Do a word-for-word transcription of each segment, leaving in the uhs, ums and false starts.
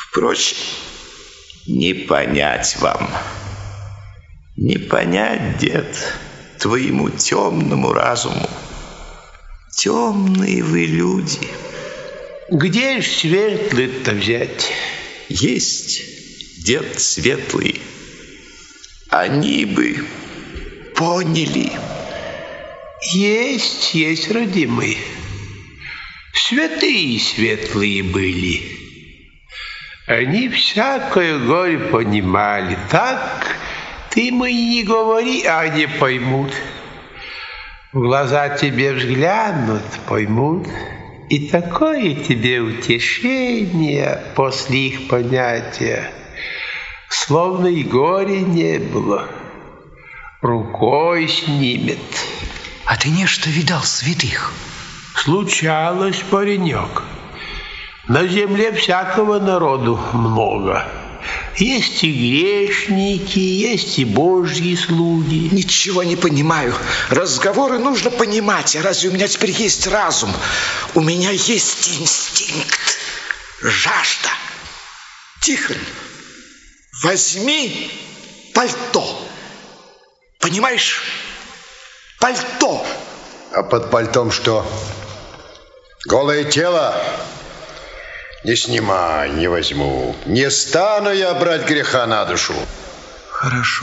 Впрочем, не понять вам. Не понять, дед, твоему темному разуму. Темные вы люди. Где ж светлый-то взять? Есть, дед, светлый. Они бы поняли. Есть, есть, родимый. Святые светлые были. Они всякое горе понимали. Так ты ему и не говори, а они поймут. В глаза тебе взглянут, поймут. И такое тебе утешение после их понятия, словно и горя не было. Рукой снимет. А ты нечто видал святых? Случалось, паренек. На земле всякого народу много. Есть и грешники, есть и божьи слуги. Ничего не понимаю. Разговоры нужно понимать. А разве у меня теперь есть разум? У меня есть инстинкт. Жажда. Тихон, возьми пальто. Понимаешь? Пальто. А под пальтом что? Голое тело? Не снимай, не возьму. Не стану я брать греха на душу. Хорошо.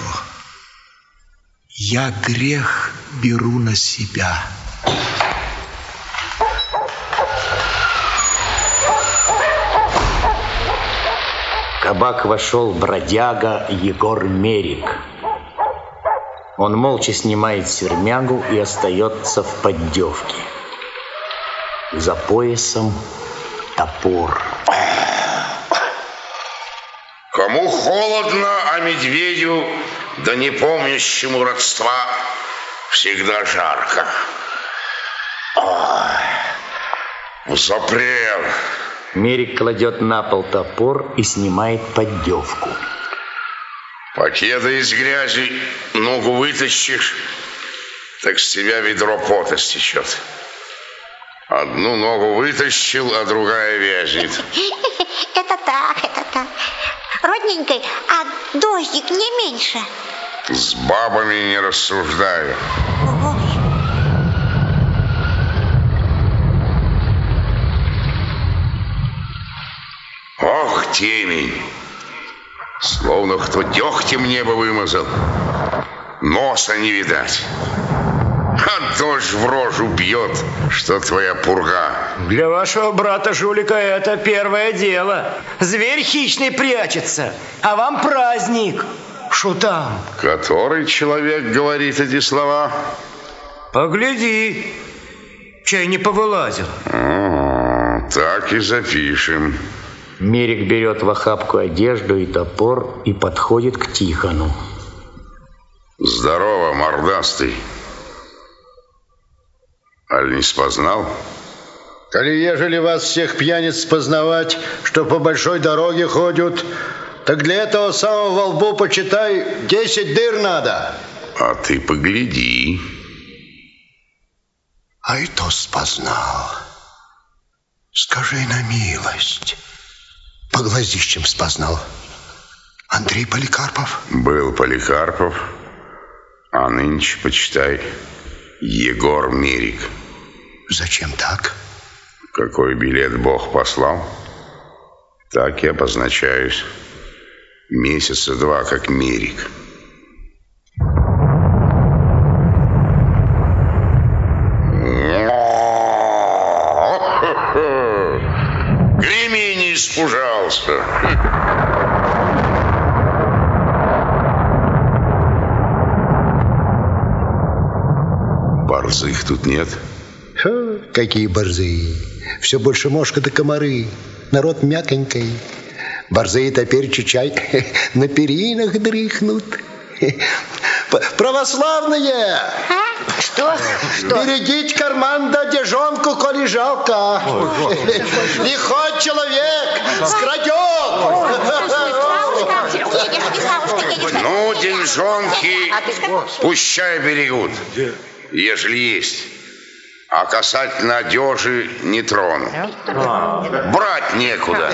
Я грех беру на себя. В кабак вошел бродяга Егор Мерик. Он молча снимает сермягу и остается в поддевке. За поясом топор. Кому холодно, а медведю, да не помнящему родства, всегда жарко. Ой, взапрел. Мерик кладет на пол топор и снимает поддевку. Покеда из грязи ногу вытащишь, так с тебя ведро пота стечет. Одну ногу вытащил, а другая вязнет. Это так, это так. Родненькой, а дождик не меньше? С бабами не рассуждаю. Ох, темень. Словно кто дегтем небо вымазал. Носа не видать. А дождь в рожу бьет, что твоя пурга. Для вашего брата-жулика это первое дело. Зверь хищный прячется, а вам праздник. Шо там? Который человек говорит эти слова? Погляди, чай не повылазил. О, так и запишем. Мерик берет в охапку одежду и топор и подходит к Тихону. Здорово, мордастый. Аль не спознал? Коли ежели вас всех пьяниц познавать, что по большой дороге ходят, так для этого самого во лбу, почитай, десять дыр надо. А ты погляди. А и то спознал. Скажи на милость. По глазищам спознал. Андрей Поликарпов? Был Поликарпов, а нынче, почитай, Егор Мерик. Зачем так? Какой билет Бог послал, так и обозначаюсь. Месяца два, как Мерик. Греми не испужался. Борзых тут нет? Ха, какие борзые. Все больше мошка да комары. Народ мяконький. Борзые теперь чай на перинах дрыхнут. Православные! А? Что? Что? Берегите карман да одежонку, коли жалко. Лихой человек скрадет. Ну, деньжонки пущай берегут, ежели есть. А касательно одежи не трону. Брать некуда.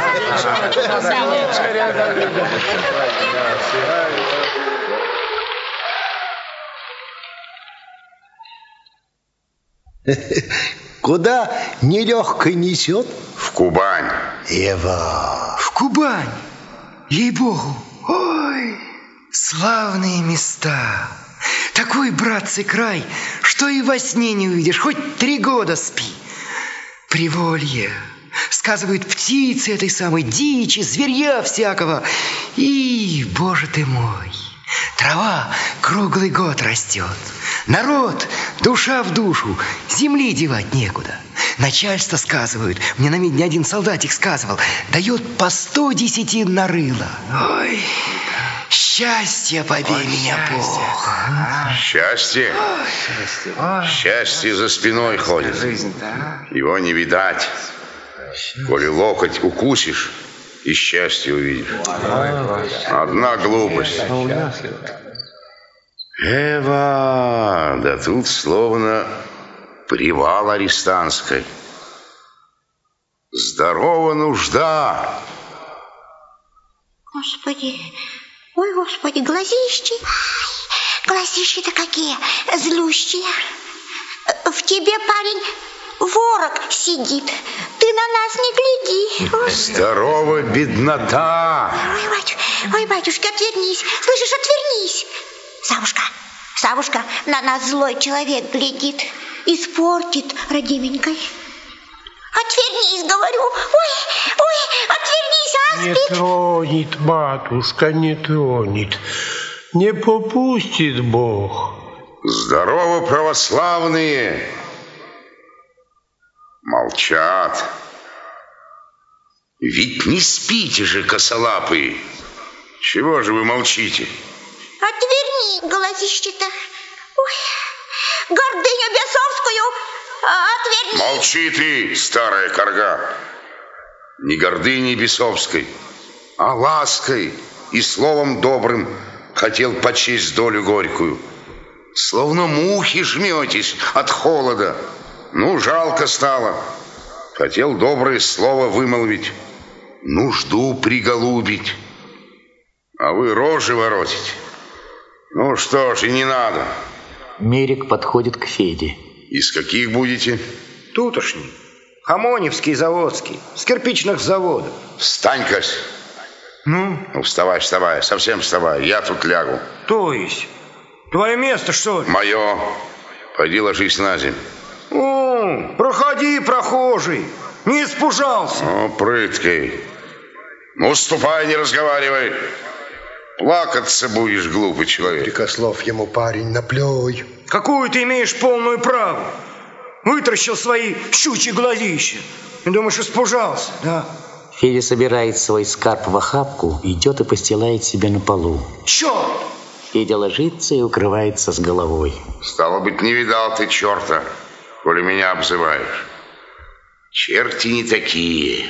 Куда нелегкой несет? В Кубань. Ева. В Кубань? Ей-богу. Ой, славные места. Такой, братцы, край, что и во сне не увидишь, хоть три года спи. Приволье. Сказывают, птицы этой самой дичи, зверья всякого. И, боже ты мой, трава круглый год растет. Народ, душа в душу, земли девать некуда. Начальство, сказывают, мне на медне один солдатик сказывал, дает по сто десятин на рыло. Ой, счастье побей Ой, меня, счастье. Бог. Счастье? Ой. Счастье за спиной ходит. Его не видать. Коли локоть укусишь, и счастье увидишь. Одна глупость. Эва, да тут словно привал арестантской. Здорова нужда. Господи, ой, Господи, глазищи. Глазищи-то какие злющие. В тебе, парень, ворог сидит. Ты на нас не гляди. Ой. Здорова беднота. Ой, батюшка, ой, батюшка, отвернись. Слышишь, отвернись. Савушка, Савушка, на нас злой человек глядит. Испортит родименькой. Отвернись, говорю. Ой, ой, отвернись, аспид. Не тронет, матушка, не тронет. Не попустит Бог. Здорово, православные. Молчат. Ведь не спите же, косолапые. Чего же вы молчите? Отверни глазище-то. Ой, гордыню бесовскую отверни. Молчи ты, старая корга. Не гордыней бесовской, а лаской и словом добрым хотел почесть долю горькую. Словно мухи жметесь от холода. Ну, жалко стало. Хотел доброе слово вымолвить, нужду приголубить. А вы рожи воротите. Ну что ж, и не надо. Мерик подходит к Феде. Из каких будете? Тутошний. Хамоневский, заводский. С кирпичных заводов. Встань, Кась. Ну? Ну, вставай, вставай, совсем вставай. Я тут лягу. То есть? Твое место, что ли? Мое. Пойди ложись на землю. О, проходи, прохожий. Не испужался. О, прыткой. Ну, ступай, не разговаривай. Плакаться будешь, глупый человек. Прикослов ему, парень, наплюй. Какую ты имеешь полную право? Вытращил свои щучьи глазища. И думаешь, испужался, да? Федя собирает свой скарб в охапку, идет и постилает себе на полу. Черт! Федя ложится и укрывается с головой. Стало быть, не видал ты черта, коли меня обзываешь. Черти не такие.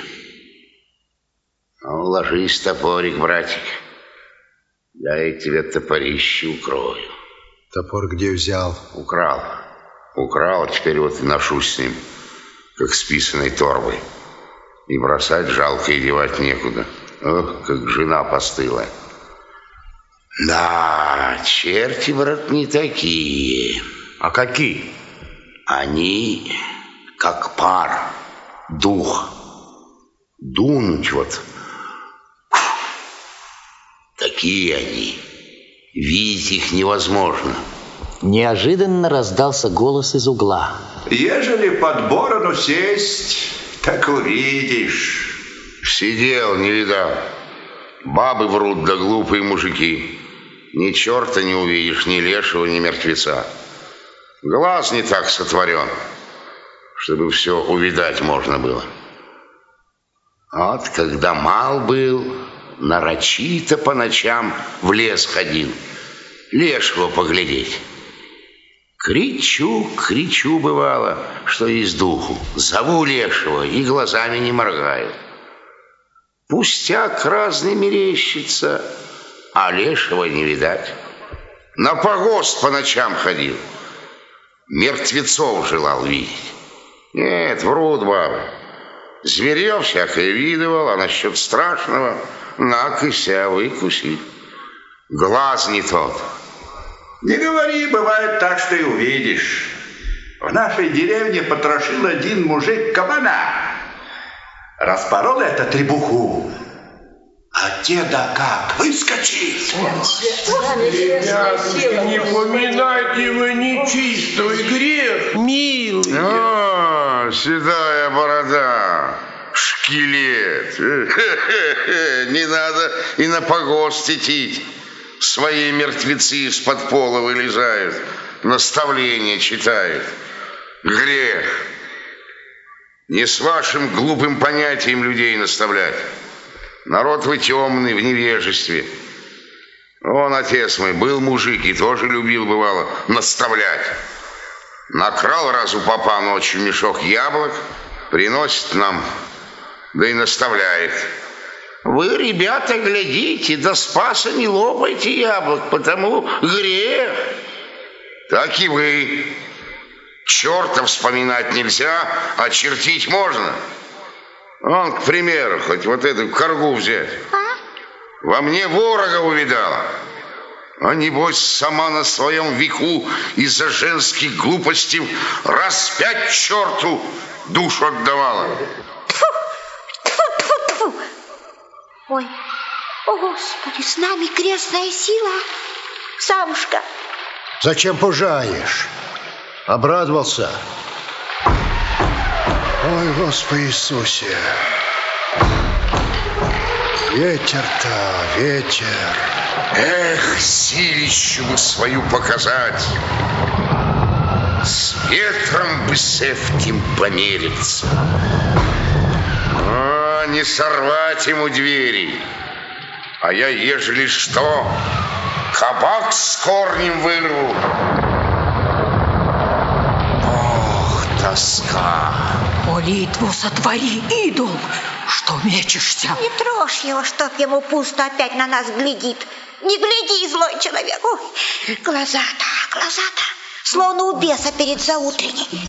Ну, ложись, топорик, братик. Я и тебе топорище укрою. Топор где взял? Украл. Украл, а теперь вот и ношусь с ним, как с писаной торбой. И бросать жалко, и девать некуда. Ох, как жена постыла. Да, черти, брат, не такие. А какие? Они как пар, дух. Дунуть вот. Такие они. Видеть их невозможно. Неожиданно раздался голос из угла. Ежели под борону сесть, так увидишь. Сидел, не видал. Бабы врут, да глупые мужики. Ни черта не увидишь, ни лешего, ни мертвеца. Глаз не так сотворен, чтобы все увидать можно было. Вот когда мал был, нарочито по ночам в лес ходил, лешего поглядеть. Кричу, кричу, бывало, что из духу. Зову лешего, и глазами не моргаю. Пустяк разный мерещится, а лешего не видать. На погост по ночам ходил, мертвецов желал видеть. Нет, врут бабы. Зверье всякое видывал, а насчет страшного накися выкуси. Глаз не тот. Не говори, бывает так, что и увидишь. В нашей деревне потрошил один мужик кабана. Распорол это требуху. А деда как выскочит. Ребятушки, не поминайте вы нечистый грех, милый. О, седая борода, шкелет. Не надо и на погост идти. Свои мертвецы из-под пола вылезают, наставления читают. Грех. Не с вашим глупым понятием людей наставлять. Народ вы темный, в невежестве. Он, отец мой, был мужик и тоже любил, бывало, наставлять. Накрал раз у попа ночью мешок яблок, приносит нам, да и наставляет. Вы, ребята, глядите, до спаса не лопайте яблок, потому грех. Так и вы. Черта вспоминать нельзя, а чертить можно. Он, к примеру, хоть вот эту коргу взять. Во мне ворога увидала. А небось сама на своем веку из-за женских глупостей раз пять черту душу отдавала. Тьфу-тьфу-тьфу. Ой, о Господи, с нами крестная сила. Савушка. Зачем пужаешь? Обрадовался. Ой, Господи Иисусе. Ветер-то, ветер. Эх, силищу бы свою показать. С ветром бы с этим помериться. А, не сорвать ему двери. А я, ежели что, кабак с корнем вырву. Ох, тоска. Молитву сотвори, идол, что мечешься. Не трожь его, чтоб ему пусто опять на нас глядит. Не гляди, злой человек. Ой, глаза-то, глаза-то, словно у беса перед заутренней.